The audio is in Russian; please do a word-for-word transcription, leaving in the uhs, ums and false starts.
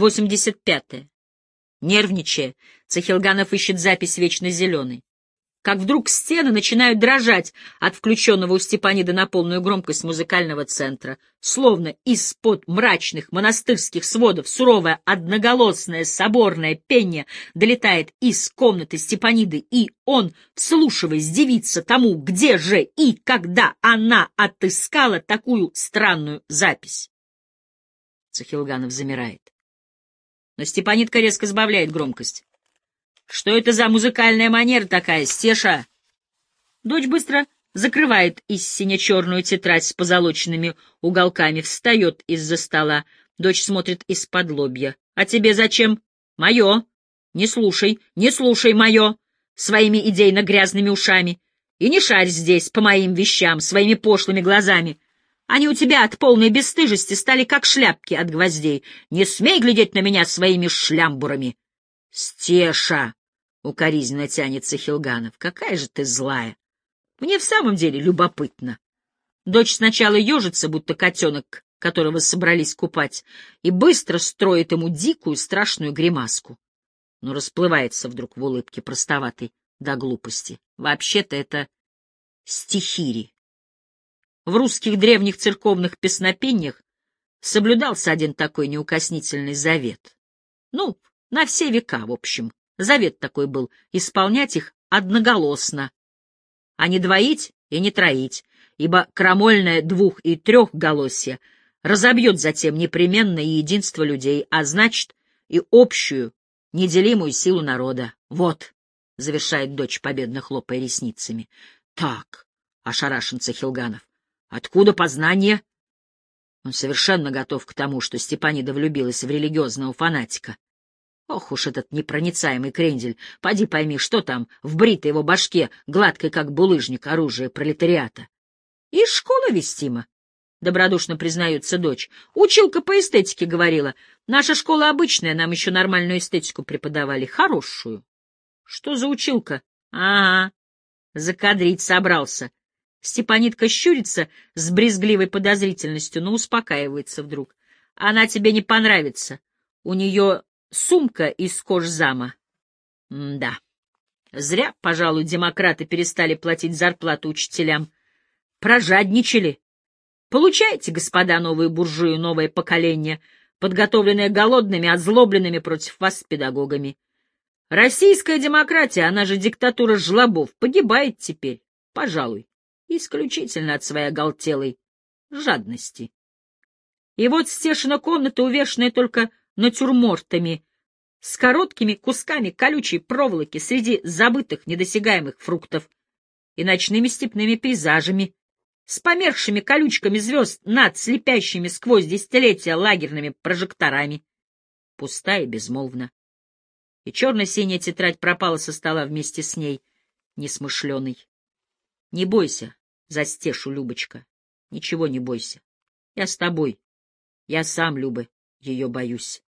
восемьдесят пятое. Нервничая, Цахилганов ищет запись «Вечно зеленой». Как вдруг стены начинают дрожать от включенного у Степаниды на полную громкость музыкального центра. Словно из-под мрачных монастырских сводов суровое одноголосное соборное пение долетает из комнаты Степаниды, и он, вслушиваясь, дивится тому, где же и когда она отыскала такую странную запись. Цахилганов замирает. Но Степанидка резко сбавляет громкость. «Что это за музыкальная манера такая, Стеша?» Дочь быстро закрывает из сине-черную тетрадь с позолоченными уголками, встает из-за стола. Дочь смотрит из-под лобья. «А тебе зачем?» «Мое!» «Не слушай, не слушай мое!» Своими идейно-грязными ушами. «И не шарь здесь по моим вещам, своими пошлыми глазами. Они у тебя от полной бесстыжести стали как шляпки от гвоздей. Не смей глядеть на меня своими шлямбурами!» «Стеша!» — укоризненно тянет Цахилганов. «Какая же ты злая! Мне в самом деле любопытно». Дочь сначала ежится, будто котенок, которого собрались купать, и быстро строит ему дикую страшную гримаску. Но расплывается вдруг в улыбке простоватой до глупости. Вообще-то это стихири. В русских древних церковных песнопениях соблюдался один такой неукоснительный завет. Ну, на все века, в общем. Завет такой был — исполнять их одноголосно, а не двоить и не троить, ибо крамольное двух- и трехголосье разобьет затем непременно и единство людей, а значит, и общую, неделимую силу народа. Вот, — завершает дочь, победно хлопая ресницами. — Так, — ошарашен Цахилганов, — откуда познание? Он совершенно готов к тому, что Степанида влюбилась в религиозного фанатика. Ох уж этот непроницаемый крендель, поди пойми, что там в бритой его башке, гладкой как булыжник, оружие пролетариата. И школа вестима, — добродушно признается дочь. Училка по эстетике говорила. Наша школа обычная, нам еще нормальную эстетику преподавали, хорошую. Что за училка? Ага, закадрить собрался. Степанидка щурится с брезгливой подозрительностью, но успокаивается вдруг. Она тебе не понравится. У нее сумка из кожзама. М-да. Зря, пожалуй, демократы перестали платить зарплату учителям. Прожадничали. Получайте, господа новые буржуи, новое поколение, подготовленное голодными, озлобленными против вас педагогами. Российская демократия, она же диктатура жлобов, погибает теперь, пожалуй, исключительно от своей оголтелой жадности. И вот Стешина комната, увешанная только натюрмортами, с короткими кусками колючей проволоки среди забытых недосягаемых фруктов и ночными степными пейзажами, с померкшими колючками звезд над слепящими сквозь десятилетия лагерными прожекторами. Пуста и безмолвна. И черно-синяя тетрадь пропала со стола вместе с ней, несмышленый. Не бойся за Стешу, Любочка, ничего не бойся. Я с тобой. Я сам, Люба, ее боюсь.